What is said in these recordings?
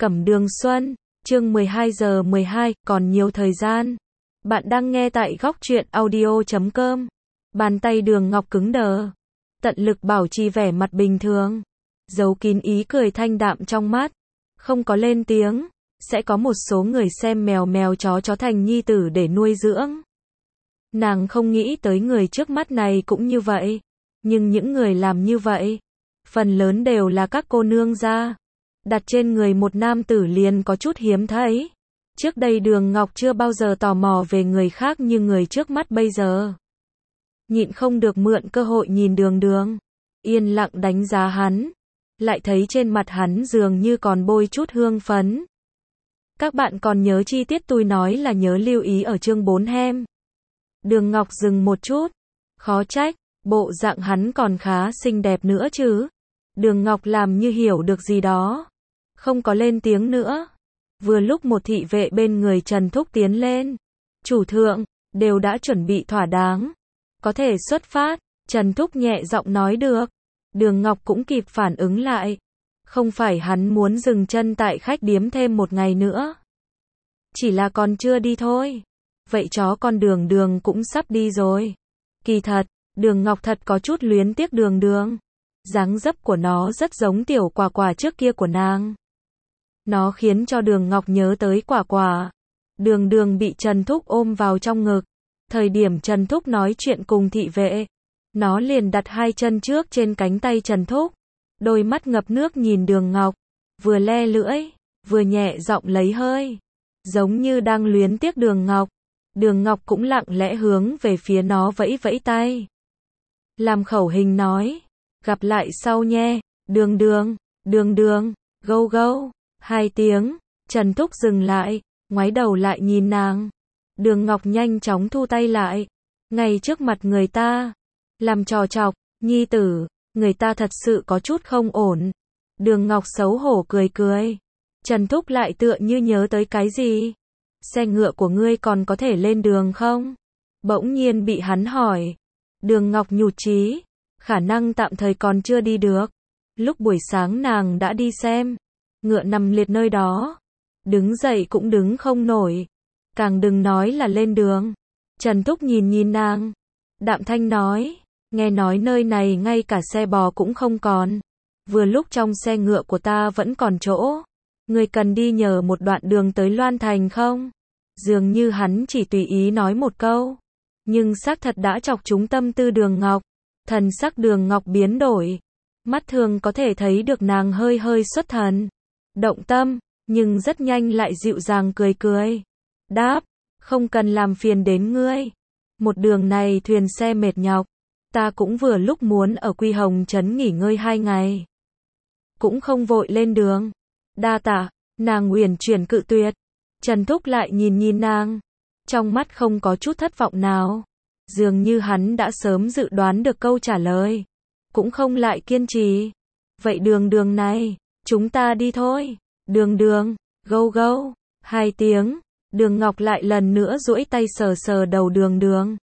Cẩm Đường Xuân, chương 12 giờ 12, còn nhiều thời gian. Bạn đang nghe tại góc truyện audio.com. Bàn tay Đường Ngọc cứng đờ, tận lực bảo trì vẻ mặt bình thường, giấu kín ý cười thanh đạm trong mắt, không có lên tiếng. Sẽ có một số người xem mèo mèo chó chó thành nhi tử để nuôi dưỡng. Nàng không nghĩ tới người trước mắt này cũng như vậy. Nhưng những người làm như vậy, phần lớn đều là các cô nương gia. Đặt trên người một nam tử liền có chút hiếm thấy. Trước đây Đường Ngọc chưa bao giờ tò mò về người khác như người trước mắt bây giờ. Nhịn không được mượn cơ hội nhìn Đường Đường, yên lặng đánh giá hắn, lại thấy trên mặt hắn dường như còn bôi chút hương phấn. Các bạn còn nhớ chi tiết tôi nói là nhớ lưu ý ở chương 4 hem. Đường Ngọc dừng một chút, khó trách, bộ dạng hắn còn khá xinh đẹp nữa chứ. Đường Ngọc làm như hiểu được gì đó, không có lên tiếng nữa. Vừa lúc một thị vệ bên người Trần Thúc tiến lên. Chủ thượng, đều đã chuẩn bị thỏa đáng, có thể xuất phát. Trần Thúc nhẹ giọng nói được. Đường Ngọc cũng kịp phản ứng lại. Không phải hắn muốn dừng chân tại khách điếm thêm một ngày nữa, chỉ là còn chưa đi thôi. Vậy chó con Đường Đường cũng sắp đi rồi. Kỳ thật, Đường Ngọc thật có chút luyến tiếc Đường Đường. Dáng dấp của nó rất giống tiểu quả quả trước kia của nàng. Nó khiến cho Đường Ngọc nhớ tới quả quả. Đường Đường bị Trần Thúc ôm vào trong ngực. Thời điểm Trần Thúc nói chuyện cùng thị vệ, nó liền đặt hai chân trước trên cánh tay Trần Thúc. Đôi mắt ngập nước nhìn Đường Ngọc, vừa le lưỡi, vừa nhẹ giọng lấy hơi, giống như đang luyến tiếc Đường Ngọc. Đường Ngọc cũng lặng lẽ hướng về phía nó vẫy vẫy tay, làm khẩu hình nói, gặp lại sau nhé, Đường Đường, Đường Đường, gâu gâu, hai tiếng. Trần Thúc dừng lại, ngoái đầu lại nhìn nàng. Đường Ngọc nhanh chóng thu tay lại, ngay trước mặt người ta, làm trò chọc, nhi tử, người ta thật sự có chút không ổn. Đường Ngọc xấu hổ cười cười. Trần Thúc lại tựa như nhớ tới cái gì. Xe ngựa của ngươi còn có thể lên đường không? Bỗng nhiên bị hắn hỏi. Đường Ngọc nhụt chí, khả năng tạm thời còn chưa đi được. Lúc buổi sáng nàng đã đi xem, ngựa nằm liệt nơi đó, đứng dậy cũng đứng không nổi, càng đừng nói là lên đường. Trần Thúc nhìn nhìn nàng, đạm thanh nói, nghe nói nơi này ngay cả xe bò cũng không còn. Vừa lúc trong xe ngựa của ta vẫn còn chỗ, ngươi cần đi nhờ một đoạn đường tới Loan Thành không? Dường như hắn chỉ tùy ý nói một câu, nhưng xác thật đã chọc trúng tâm tư Đường Ngọc. Thần sắc Đường Ngọc biến đổi, mắt thường có thể thấy được nàng hơi hơi xuất thần, động tâm, nhưng rất nhanh lại dịu dàng cười cười. Đáp, không cần làm phiền đến ngươi. Một đường này thuyền xe mệt nhọc, ta cũng vừa lúc muốn ở Quy Hồng Trấn nghỉ ngơi 2 ngày. Cũng không vội lên đường. Đa tạ, nàng uyển chuyển cự tuyệt. Trần Thúc lại nhìn nhìn nàng, trong mắt không có chút thất vọng nào. Dường như hắn đã sớm dự đoán được câu trả lời, cũng không lại kiên trì. Vậy Đường Đường này, chúng ta đi thôi. Đường Đường, gâu gâu, hai tiếng. Đường Ngọc lại lần nữa duỗi tay sờ sờ đầu Đường Đường.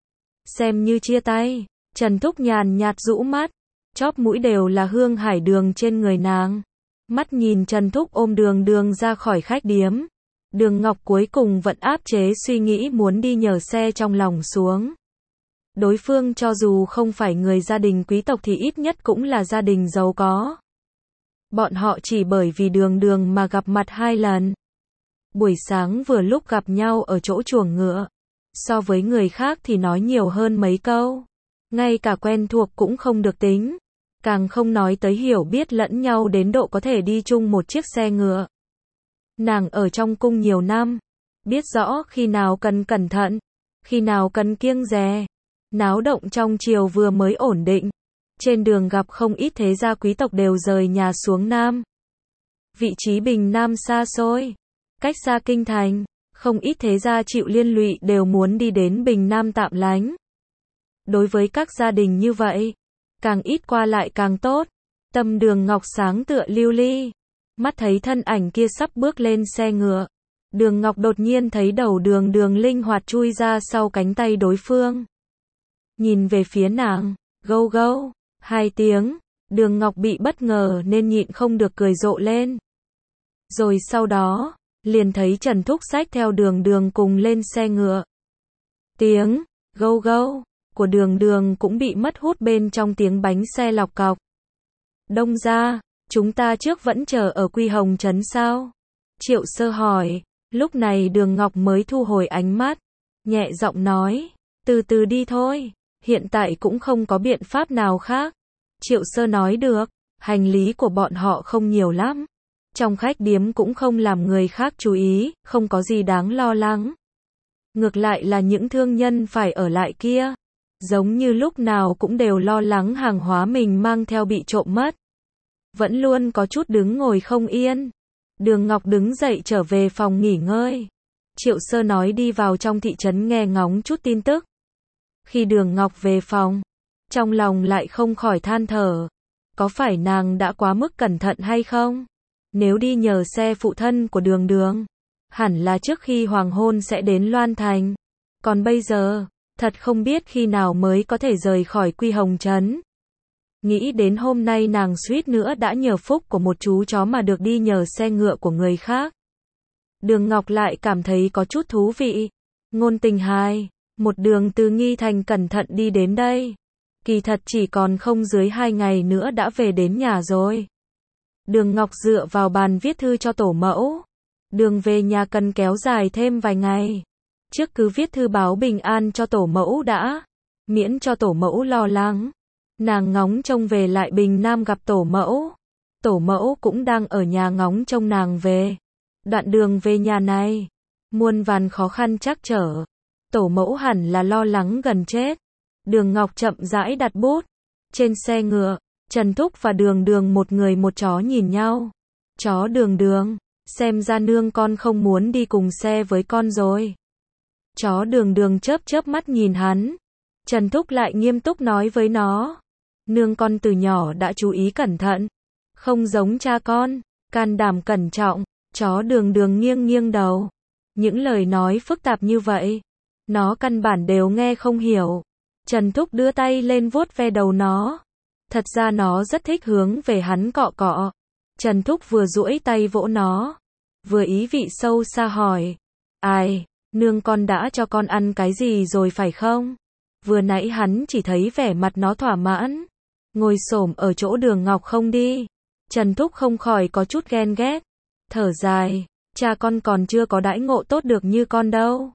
Xem như chia tay. Trần Thúc nhàn nhạt rũ mắt, chóp mũi đều là hương hải đường trên người nàng. Mắt nhìn Trần Thúc ôm Đường Đường ra khỏi khách điếm, Đường Ngọc cuối cùng vẫn áp chế suy nghĩ muốn đi nhờ xe trong lòng xuống. Đối phương cho dù không phải người gia đình quý tộc thì ít nhất cũng là gia đình giàu có. Bọn họ chỉ bởi vì Đường Đường mà gặp mặt 2 lần. Buổi sáng vừa lúc gặp nhau ở chỗ chuồng ngựa, so với người khác thì nói nhiều hơn mấy câu. Ngay cả quen thuộc cũng không được tính, càng không nói tới hiểu biết lẫn nhau đến độ có thể đi chung một chiếc xe ngựa. Nàng ở trong cung nhiều năm, biết rõ khi nào cần cẩn thận, khi nào cần kiêng dè. Náo động trong triều vừa mới ổn định, trên đường gặp không ít thế gia quý tộc đều rời nhà xuống Nam. Vị trí Bình Nam xa xôi, cách xa kinh thành, không ít thế gia chịu liên lụy đều muốn đi đến Bình Nam tạm lánh. Đối với các gia đình như vậy, càng ít qua lại càng tốt. Tâm Đường Ngọc sáng tựa lưu ly, mắt thấy thân ảnh kia sắp bước lên xe ngựa. Đường Ngọc đột nhiên thấy đầu Đường Đường linh hoạt chui ra sau cánh tay đối phương. Nhìn về phía nàng, gâu gâu, hai tiếng. Đường Ngọc bị bất ngờ nên nhịn không được cười rộ lên. Rồi sau đó, liền thấy Trần Thúc xách theo Đường Đường cùng lên xe ngựa. Tiếng gâu gâu của Đường Đường cũng bị mất hút bên trong tiếng bánh xe lọc cọc. Đông ra, chúng ta trước vẫn chờ ở Quy Hồng Trấn sao? Triệu Sơ hỏi. Lúc này Đường Ngọc mới thu hồi ánh mắt, nhẹ giọng nói, từ từ đi thôi, hiện tại cũng không có biện pháp nào khác. Triệu Sơ nói được, hành lý của bọn họ không nhiều lắm. Trong khách điếm cũng không làm người khác chú ý, không có gì đáng lo lắng. Ngược lại là những thương nhân phải ở lại kia, giống như lúc nào cũng đều lo lắng hàng hóa mình mang theo bị trộm mất. Vẫn luôn có chút đứng ngồi không yên. Đường Ngọc đứng dậy trở về phòng nghỉ ngơi. Triệu Sơ nói đi vào trong thị trấn nghe ngóng chút tin tức. Khi Đường Ngọc về phòng, trong lòng lại không khỏi than thở. Có phải nàng đã quá mức cẩn thận hay không? Nếu đi nhờ xe phụ thân của Đường Đường, hẳn là trước khi hoàng hôn sẽ đến Loan Thành. Còn bây giờ, thật không biết khi nào mới có thể rời khỏi Quy Hồng Trấn. Nghĩ đến hôm nay nàng suýt nữa đã nhờ phúc của một chú chó mà được đi nhờ xe ngựa của người khác. Đường Ngọc lại cảm thấy có chút thú vị. Ngôn Tình Hài, một đường từ Nghi Thành cẩn thận đi đến đây. Kỳ thật chỉ còn không dưới 2 ngày nữa đã về đến nhà rồi. Đường Ngọc dựa vào bàn viết thư cho tổ mẫu. Đường về nhà cần kéo dài thêm vài ngày. Trước cứ viết thư báo bình an cho tổ mẫu đã, miễn cho tổ mẫu lo lắng. Nàng ngóng trông về lại Bình Nam gặp tổ mẫu. Tổ mẫu cũng đang ở nhà ngóng trông nàng về. Đoạn đường về nhà này, muôn vàn khó khăn trắc trở. Tổ mẫu hẳn là lo lắng gần chết. Đường Ngọc chậm rãi đặt bút. Trên xe ngựa, Trần Thúc và Đường Đường một người một chó nhìn nhau. Chó Đường Đường, xem ra nương con không muốn đi cùng xe với con rồi. Chó Đường Đường chớp chớp mắt nhìn hắn. Trần Thúc lại nghiêm túc nói với nó. Nương con từ nhỏ đã chú ý cẩn thận. Không giống cha con, can đảm cẩn trọng. Chó Đường Đường nghiêng nghiêng đầu. Những lời nói phức tạp như vậy, nó căn bản đều nghe không hiểu. Trần Thúc đưa tay lên vuốt ve đầu nó. Thật ra nó rất thích hướng về hắn cọ cọ. Trần Thúc vừa duỗi tay vỗ nó, vừa ý vị sâu xa hỏi. Ai, nương con đã cho con ăn cái gì rồi phải không? Vừa nãy hắn chỉ thấy vẻ mặt nó thỏa mãn. Ngồi xổm ở chỗ Đường Ngọc không đi. Trần Thúc không khỏi có chút ghen ghét. Thở dài, cha con còn chưa có đãi ngộ tốt được như con đâu.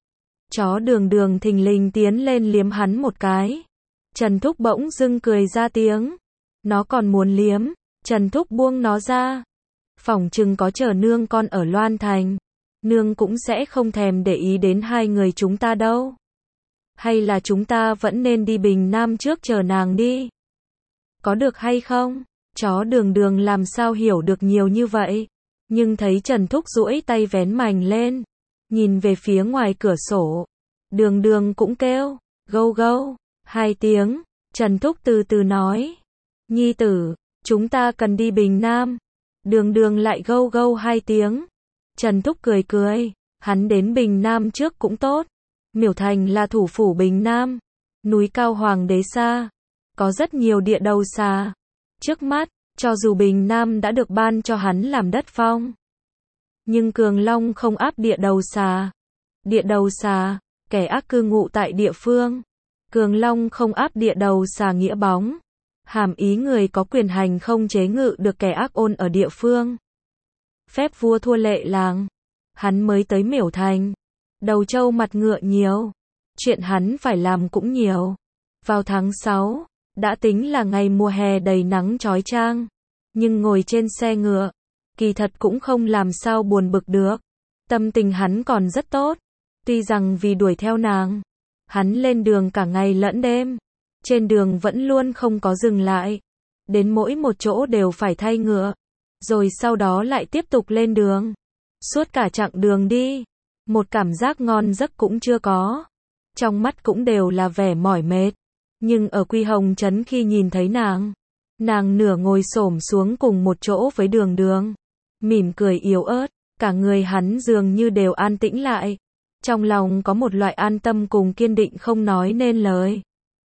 Chó Đường Đường thình lình tiến lên liếm hắn một cái. Trần Thúc bỗng dưng cười ra tiếng. Nó còn muốn liếm. Trần Thúc buông nó ra. Phỏng chừng có chờ nương con ở Loan Thành, nương cũng sẽ không thèm để ý đến hai người chúng ta đâu. Hay là chúng ta vẫn nên đi Bình Nam trước chờ nàng đi? Có được hay không? Chó Đường Đường làm sao hiểu được nhiều như vậy? Nhưng thấy Trần Thúc duỗi tay vén mành lên, nhìn về phía ngoài cửa sổ. Đường Đường cũng kêu, gâu gâu, 2 tiếng. Trần Thúc từ từ nói, nhi tử, chúng ta cần đi Bình Nam. Đường Đường lại gâu gâu 2 tiếng. Trần Thúc cười cười, hắn đến Bình Nam trước cũng tốt. Miểu Thành là thủ phủ Bình Nam, núi cao Hoàng đế xa, có rất nhiều địa đầu xà. Trước mắt, cho dù Bình Nam đã được ban cho hắn làm đất phong, nhưng Cường Long không áp địa đầu xà. Địa đầu xà, kẻ ác cư ngụ tại địa phương. Cường Long không áp địa đầu xà nghĩa bóng, hàm ý người có quyền hành không chế ngự được kẻ ác ôn ở địa phương. Phép vua thua lệ làng, hắn mới tới Miểu Thành, đầu trâu mặt ngựa nhiều, chuyện hắn phải làm cũng nhiều. Vào tháng 6, đã tính là ngày mùa hè đầy nắng chói chang, nhưng ngồi trên xe ngựa, kỳ thật cũng không làm sao buồn bực được. Tâm tình hắn còn rất tốt, tuy rằng vì đuổi theo nàng, hắn lên đường cả ngày lẫn đêm. Trên đường vẫn luôn không có dừng lại, đến mỗi một chỗ đều phải thay ngựa, rồi sau đó lại tiếp tục lên đường. Suốt cả chặng đường đi, một cảm giác ngon giấc cũng chưa có, trong mắt cũng đều là vẻ mỏi mệt. Nhưng ở Quy Hồng Trấn khi nhìn thấy nàng nửa ngồi xổm xuống cùng một chỗ với Đường Đường, mỉm cười yếu ớt, cả người hắn dường như đều an tĩnh lại. Trong lòng có một loại an tâm cùng kiên định không nói nên lời.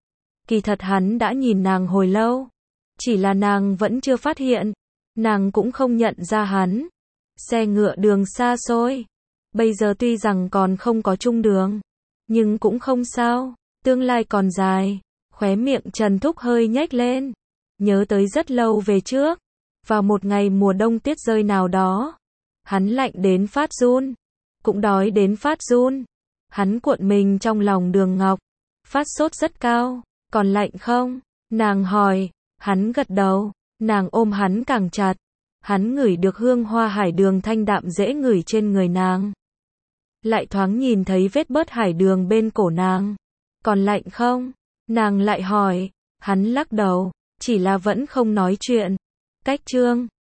Kỳ thật hắn đã nhìn nàng hồi lâu, chỉ là nàng vẫn chưa phát hiện, nàng cũng không nhận ra hắn. xe ngựa đường xa xôi. Bây giờ tuy rằng còn không có chung đường, nhưng cũng không sao, tương lai còn dài. Khóe miệng Trần Thúc hơi nhếch lên, nhớ tới rất lâu về trước, vào một ngày mùa đông tuyết rơi nào đó, hắn lạnh đến phát run, cũng đói đến phát run. Hắn cuộn mình trong lòng Đường Ngọc, phát sốt rất cao, còn lạnh không? Nàng hỏi, hắn gật đầu, nàng ôm hắn càng chặt, hắn ngửi được hương hoa hải đường thanh đạm dễ ngửi trên người nàng. Lại thoáng nhìn thấy vết bớt hải đường bên cổ nàng, còn lạnh không? Nàng lại hỏi, hắn lắc đầu, chỉ là vẫn không nói chuyện. Cách chương